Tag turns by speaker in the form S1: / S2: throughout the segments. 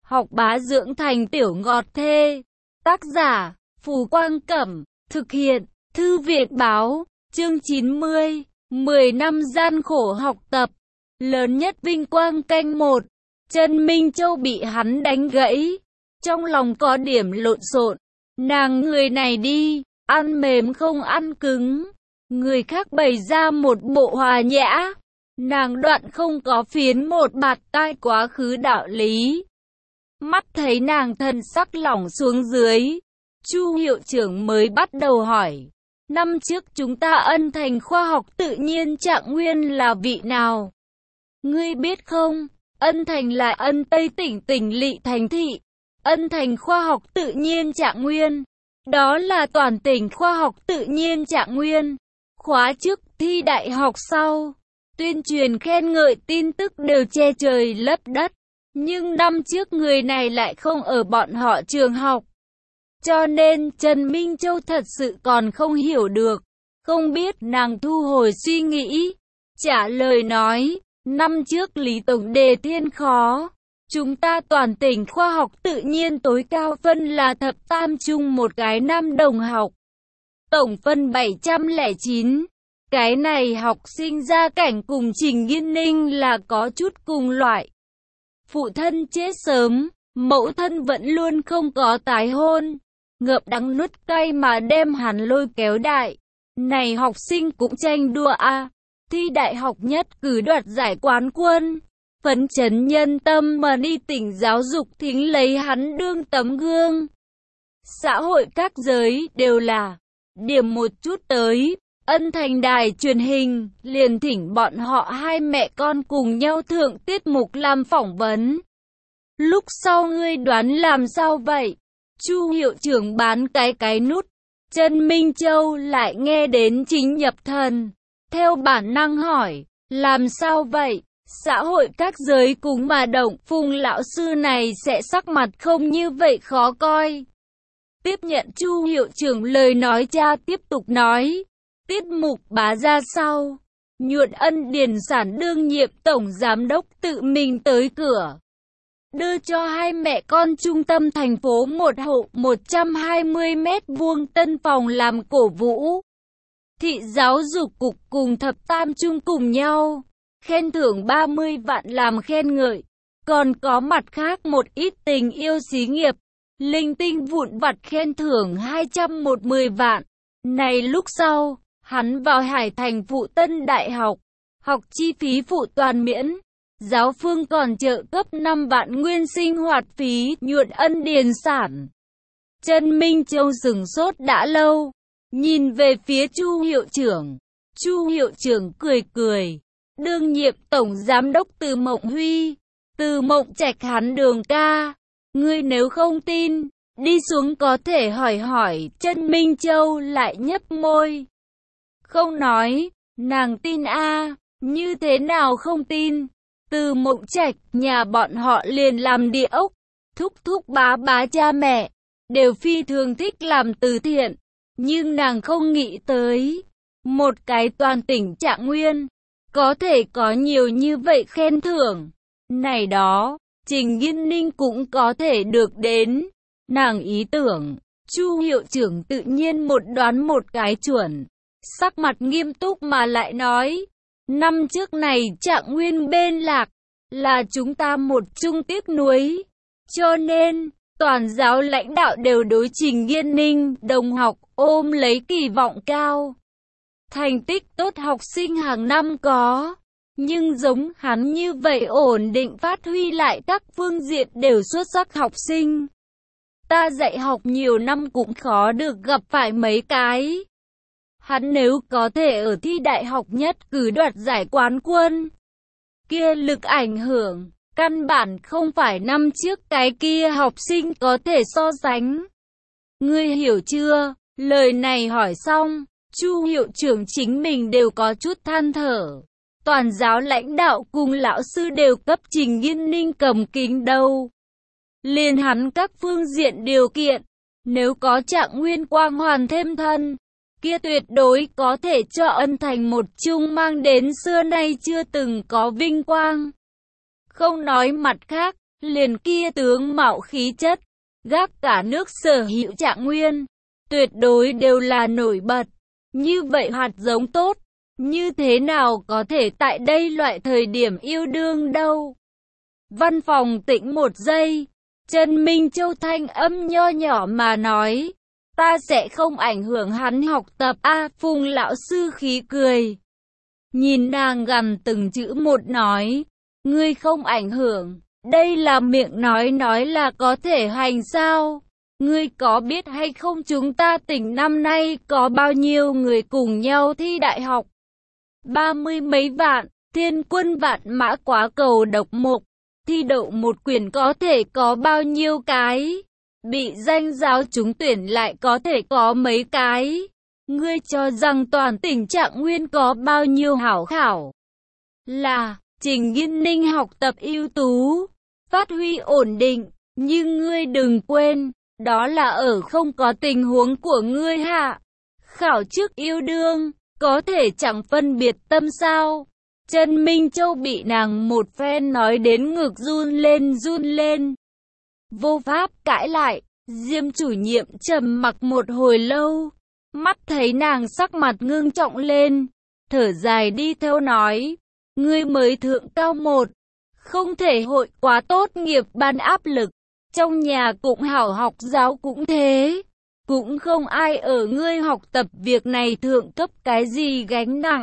S1: học bá dưỡng thành tiểu ngọt thê. Tác giả, Phù Quang Cẩm. Thực hiện, Thư viện Báo. Chương 90. 10 năm gian khổ học tập. Lớn nhất vinh quang canh 1. Trần Minh Châu bị hắn đánh gãy. Trong lòng có điểm lộn xộn. Nàng người này đi, ăn mềm không ăn cứng. Người khác bày ra một bộ hòa nhã. Nàng đoạn không có phiến một bạt tai quá khứ đạo lý. Mắt thấy nàng thân sắc lỏng xuống dưới. Chu hiệu trưởng mới bắt đầu hỏi. Năm trước chúng ta ân thành khoa học tự nhiên trạng nguyên là vị nào? Ngươi biết không? Ân thành là ân Tây tỉnh tỉnh lỵ thành thị. Ân thành khoa học tự nhiên trạng nguyên. Đó là toàn tỉnh khoa học tự nhiên trạng nguyên. Khóa trước thi đại học sau. Tuyên truyền khen ngợi tin tức đều che trời lấp đất. Nhưng năm trước người này lại không ở bọn họ trường học. Cho nên Trần Minh Châu thật sự còn không hiểu được. Không biết nàng thu hồi suy nghĩ. Trả lời nói, năm trước Lý Tổng đề thiên khó. Chúng ta toàn tỉnh khoa học tự nhiên tối cao phân là thập tam trung một cái năm đồng học. Tổng phân 709. Cái này học sinh gia cảnh cùng Trình Nghiên Ninh là có chút cùng loại. Phụ thân chết sớm, mẫu thân vẫn luôn không có tái hôn. Ngậm đắng nuốt cay mà đem hắn lôi kéo đại. Này học sinh cũng tranh đua a, thi đại học nhất cử đoạt giải quán quân. Phấn chấn nhân tâm mà đi tỉnh giáo dục thính lấy hắn đương tấm gương. Xã hội các giới đều là điểm một chút tới. Ân thành đài truyền hình liền thỉnh bọn họ hai mẹ con cùng nhau thượng tiết mục làm phỏng vấn. Lúc sau ngươi đoán làm sao vậy? Chu hiệu trưởng bán cái nút. Trần Minh Châu lại nghe đến chính nhập thần. Theo bản năng hỏi, làm sao vậy? Xã hội các giới cúng mà động, Phùng lão sư này sẽ sắc mặt không như vậy khó coi. Tiếp nhận Chu hiệu trưởng lời nói, cha tiếp tục nói. Tiết mục bá ra sau, Nhuận Ân Điền Sản đương nhiệm tổng giám đốc tự mình tới cửa. Đưa cho hai mẹ con trung tâm thành phố một hộ 120 mét vuông tân phòng làm cổ vũ. Thị giáo dục cục cùng thập tam trung cùng nhau. Khen thưởng 30 vạn làm khen ngợi. Còn có mặt khác một ít tình yêu xí nghiệp. Linh tinh vụn vặt khen thưởng 210 vạn. Này lúc sau, hắn vào Hải Thành phụ Tân Đại học. Học chi phí phụ toàn miễn. Giáo phương còn trợ cấp 5 vạn nguyên sinh hoạt phí. Nhuận Ân Điền Sản. Trần Minh Châu sửng sốt đã lâu. Nhìn về phía Chu hiệu trưởng. Chu hiệu trưởng cười cười. Đương nhiệm tổng giám đốc Từ Mộng Huy. Từ Mộng Trạch hắn Đường ca. Ngươi nếu không tin, đi xuống có thể hỏi hỏi. Trần Minh Châu lại nhấp môi. Không nói, nàng tin a, như thế nào không tin? Từ Mộng Trạch, nhà bọn họ liền làm địa ốc. Thúc thúc bá bá cha mẹ, đều phi thường thích làm từ thiện. Nhưng nàng không nghĩ tới, một cái toàn tỉnh Trạng Nguyên, có thể có nhiều như vậy khen thưởng. Này đó, Trình Nghiên Ninh cũng có thể được đến. Nàng ý tưởng, Chu hiệu trưởng tự nhiên một đoán một cái chuẩn. Sắc mặt nghiêm túc mà lại nói, năm trước này Trạng Nguyên bên lạc, là chúng ta một chung tiếc nuối. Cho nên, toàn giáo lãnh đạo đều đối Trình Nghiên Ninh, đồng học, ôm lấy kỳ vọng cao. Thành tích tốt học sinh hàng năm có, nhưng giống hắn như vậy ổn định phát huy lại các phương diện đều xuất sắc học sinh. Ta dạy học nhiều năm cũng khó được gặp phải mấy cái. Hắn nếu có thể ở thi đại học nhất cử đoạt giải quán quân, kia lực ảnh hưởng, căn bản không phải năm trước cái kia học sinh có thể so sánh. Ngươi hiểu chưa? Lời này hỏi xong, Chu hiệu trưởng chính mình đều có chút than thở. Toàn giáo lãnh đạo cùng lão sư đều cấp Trình Nghiên Ninh cầm kính đầu. Liền hắn các phương diện điều kiện, nếu có Trạng Nguyên quang hoàn thêm thân, kia tuyệt đối có thể cho Ân Thành một trung mang đến xưa nay chưa từng có vinh quang. Không nói mặt khác, liền kia tướng mạo khí chất, gác cả nước sở hữu Trạng Nguyên, tuyệt đối đều là nổi bật. Như vậy hạt giống tốt, như thế nào có thể tại đây loại thời điểm yêu đương đâu. Văn phòng tĩnh một giây, Trần Minh Châu thanh âm nho nhỏ mà nói, ta sẽ không ảnh hưởng hắn học tập a. Phùng lão sư khí cười, nhìn nàng gằn từng chữ một nói, ngươi không ảnh hưởng, đây là miệng nói là có thể hành sao? Ngươi có biết hay không chúng ta tỉnh năm nay có bao nhiêu người cùng nhau thi đại học? 30 mấy vạn, thiên quân vạn mã quá cầu độc mục, thi đậu một quyển có thể có bao nhiêu cái? Bị danh giáo trúng tuyển lại có thể có mấy cái? Ngươi cho rằng toàn tỉnh Trạng Nguyên có bao nhiêu hảo khảo? Là, Trình Nghiên Ninh học tập ưu tú, phát huy ổn định, nhưng ngươi đừng quên, đó là ở không có tình huống của ngươi hạ. Khảo trước yêu đương, có thể chẳng phân biệt tâm sao. Trần Minh Châu bị nàng một phen nói đến ngực run lên. Vô pháp cãi lại, Diêm chủ nhiệm trầm mặc một hồi lâu, mắt thấy nàng sắc mặt ngưng trọng lên, thở dài đi theo nói, ngươi mới thượng cao một, không thể hội quá tốt nghiệp ban áp lực, trong nhà cũng hảo học giáo cũng thế, cũng không ai ở ngươi học tập việc này thượng cấp cái gì gánh nặng.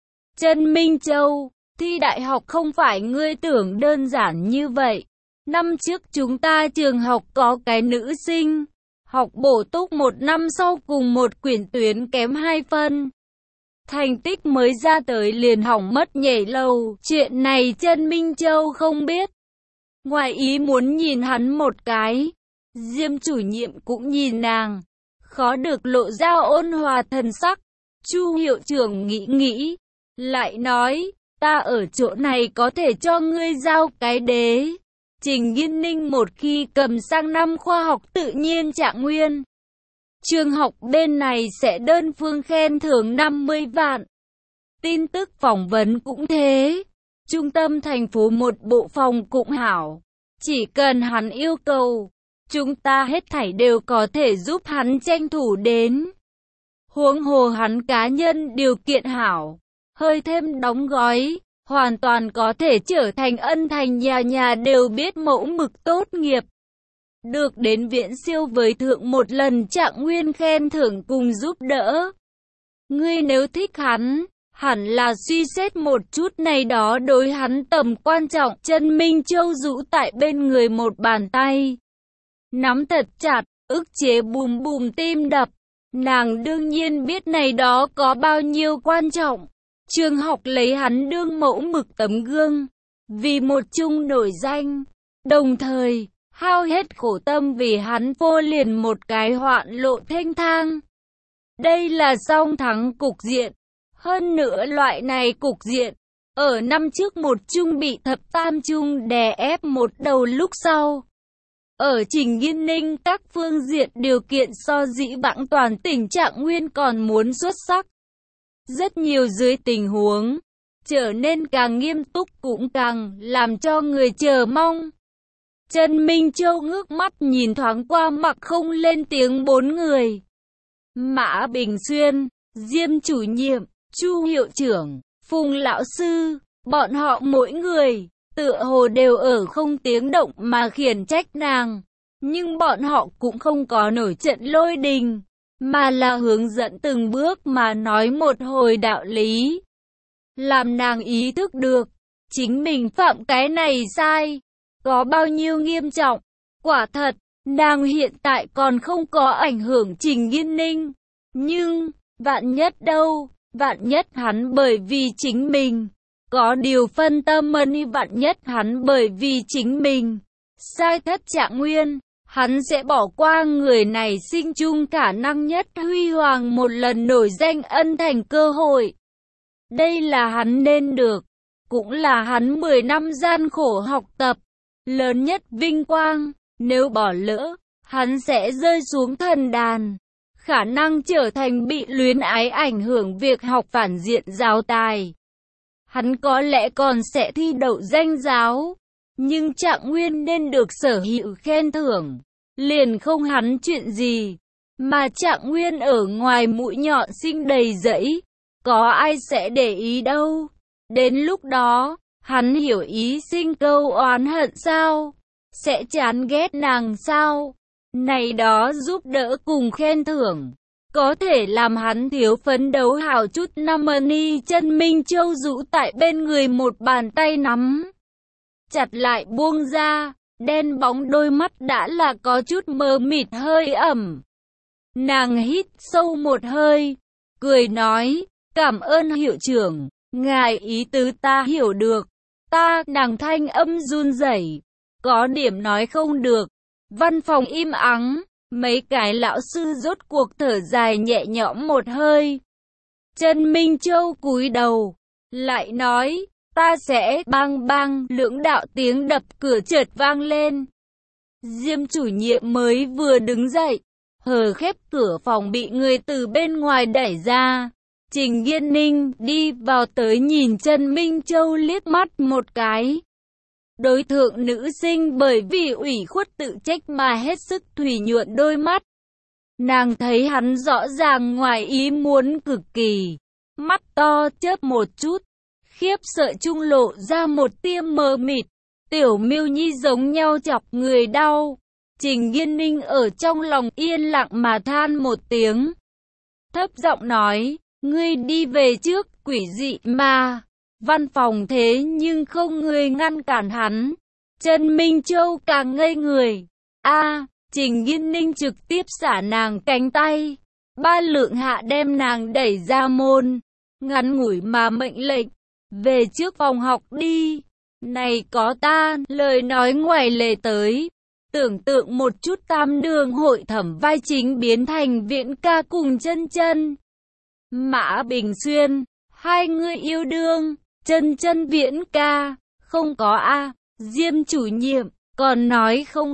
S1: Trần Minh Châu, thi đại học không phải ngươi tưởng đơn giản như vậy. Năm trước chúng ta trường học có cái nữ sinh, học bổ túc một năm sau cùng một quyển tuyến kém 2 phân. Thành tích mới ra tới liền hỏng mất nhảy lầu, chuyện này Trần Minh Châu không biết. Ngoài ý muốn nhìn hắn một cái, Diêm chủ nhiệm cũng nhìn nàng, khó được lộ ra ôn hòa thần sắc. Chu hiệu trưởng nghĩ, lại nói, ta ở chỗ này có thể cho ngươi giao cái đế. Trình Nghiên Ninh một khi cầm sang năm khoa học tự nhiên Trạng Nguyên, trường học bên này sẽ đơn phương khen thưởng 50 vạn. Tin tức phỏng vấn cũng thế, trung tâm thành phố một bộ phòng cũng hảo, chỉ cần hắn yêu cầu, chúng ta hết thảy đều có thể giúp hắn tranh thủ đến. Huống hồ hắn cá nhân điều kiện hảo, hơi thêm đóng gói, hoàn toàn có thể trở thành ân thành nhà đều biết mẫu mực tốt nghiệp. Được đến viện siêu với thượng một lần Trạng Nguyên khen thưởng cùng giúp đỡ. Ngươi nếu thích hắn, hẳn là suy xét một chút này đó đối hắn tầm quan trọng. Trần Minh Châu rũ tại bên người một bàn tay, nắm thật chặt, ức chế bùm bùm tim đập. Nàng đương nhiên biết này đó có bao nhiêu quan trọng. Trường học lấy hắn đương mẫu mực tấm gương, vì một chung nổi danh, đồng thời hao hết khổ tâm vì hắn vô liền một cái hoạn lộ thênh thang. Đây là song thắng cục diện. Hơn nữa loại này cục diện, ở năm trước một chung bị thập tam chung đè ép một đầu lúc sau. Ở Trình Nghiên Ninh các phương diện điều kiện so dĩ vãng toàn tỉnh Trạng Nguyên còn muốn xuất sắc. Rất nhiều dưới tình huống, trở nên càng nghiêm túc cũng càng làm cho người chờ mong. Trần Minh Châu ngước mắt nhìn thoáng qua mặc không lên tiếng 4 người. Mã Bình Xuyên, Diêm chủ nhiệm, Chu hiệu trưởng, Phùng lão sư, bọn họ mỗi người, tựa hồ đều ở không tiếng động mà khiển trách nàng. Nhưng bọn họ cũng không có nổi trận lôi đình, mà là hướng dẫn từng bước mà nói một hồi đạo lý. Làm nàng ý thức được, chính mình phạm cái này sai, có bao nhiêu nghiêm trọng. Quả thật, nàng hiện tại còn không có ảnh hưởng Trình Nghiên Ninh. Nhưng, vạn nhất đâu, vạn nhất hắn bởi vì chính mình, có điều phân tâm vạn nhất hắn bởi vì chính mình, sai thất Trạng Nguyên. Hắn sẽ bỏ qua người này sinh chung khả năng nhất huy hoàng một lần nổi danh ân thành cơ hội. Đây là hắn nên được, cũng là hắn 10 năm gian khổ học tập, lớn nhất vinh quang. Nếu bỏ lỡ, hắn sẽ rơi xuống thần đàn, khả năng trở thành bị luyến ái ảnh hưởng việc học phản diện giáo tài. Hắn có lẽ còn sẽ thi đậu danh giáo, Nhưng Trạng Nguyên nên được sở hữu khen thưởng, liền không hắn chuyện gì. Mà Trạng Nguyên ở ngoài mũi nhọn sinh đầy rẫy, có ai sẽ để ý đâu. Đến lúc đó, hắn hiểu ý sinh câu oán hận sao? Sẽ chán ghét nàng sao? Này đó giúp đỡ cùng khen thưởng, có thể làm hắn thiếu phấn đấu hào chút năm. Ni chân Minh Châu rũ tại bên người, một bàn tay nắm chặt lại buông ra, đen bóng đôi mắt đã là có chút mờ mịt hơi ẩm. Nàng hít sâu một hơi, cười nói, cảm ơn hiệu trưởng, ngài ý tứ ta hiểu được. Nàng thanh âm run rẩy, có điểm nói không được. Văn phòng im ắng, mấy cái lão sư rốt cuộc thở dài nhẹ nhõm một hơi. Trần Minh Châu cúi đầu, lại nói, ta sẽ bang bang. Lưỡng đạo tiếng đập cửa chợt vang lên. Diêm chủ nhiệm mới vừa đứng dậy, hờ khép cửa phòng bị người từ bên ngoài đẩy ra. Trình Yên Ninh đi vào tới nhìn Trần Minh Châu liếc mắt một cái. Đối thượng nữ sinh bởi vì ủy khuất tự trách mà hết sức thủy nhuận đôi mắt. Nàng thấy hắn rõ ràng ngoài ý muốn cực kỳ, mắt to chớp một chút, khiếp sợ trung lộ ra một tia mờ mịt. Tiểu Miêu Nhi giống nhau chọc người đau. Trình Yên Ninh ở trong lòng yên lặng mà than một tiếng, thấp giọng nói, ngươi đi về trước. Quỷ dị mà, văn phòng thế nhưng không người ngăn cản hắn. Trần Minh Châu càng ngây người. Trình Yên Ninh trực tiếp xả nàng cánh tay, ba lượng hạ đem nàng đẩy ra môn, ngắn ngủi mà mệnh lệnh, về trước phòng học đi. Này có ta, lời nói ngoài lề tới. Tưởng tượng một chút tam đường hội thẩm vai chính biến thành Viễn ca cùng Chân Chân, Mã Bình Xuyên, hai người yêu đương. Chân Chân Viễn ca, không có Diêm chủ nhiệm, còn nói không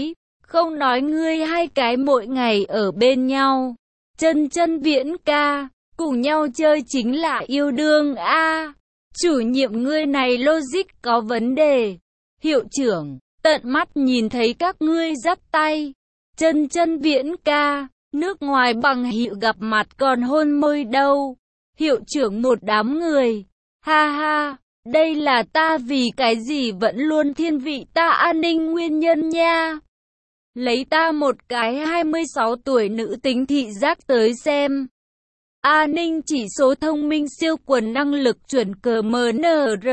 S1: nói ngươi hai cái mỗi ngày ở bên nhau. Chân Chân Viễn ca, cùng nhau chơi chính là yêu đương Chủ nhiệm ngươi này logic có vấn đề. Hiệu trưởng, tận mắt nhìn thấy các ngươi dắt tay. Chân Chân Viễn ca, nước ngoài bằng hữu gặp mặt còn hôn môi đâu. Hiệu trưởng một đám người. Ha ha, đây là ta vì cái gì vẫn luôn thiên vị ta an ninh nguyên nhân nha. Lấy ta một cái 26 tuổi nữ tính thị giác tới xem. An ninh chỉ số thông minh siêu quần năng lực chuẩn CMNR.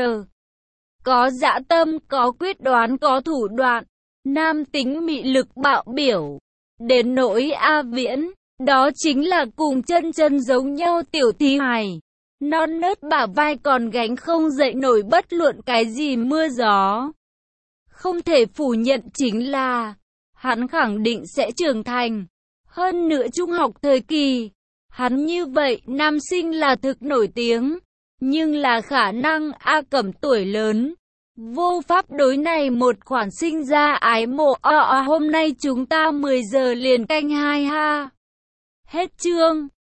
S1: Có dã tâm, có quyết đoán, có thủ đoạn. Nam tính mị lực bạo biểu. Đến nỗi Viễn, đó chính là cùng Chân Chân giống nhau tiểu thí hài. Non nớt bả vai còn gánh không dậy nổi bất luận cái gì mưa gió. Không thể phủ nhận chính là, hắn khẳng định sẽ trưởng thành. Hơn nữa trung học thời kỳ, hắn như vậy nam sinh là thực nổi tiếng. Nhưng là khả năng Cẩm tuổi lớn, vô pháp đối này một khoản sinh ra ái mộ. Hôm nay chúng ta 10 giờ liền canh 2 ha. Hết chương.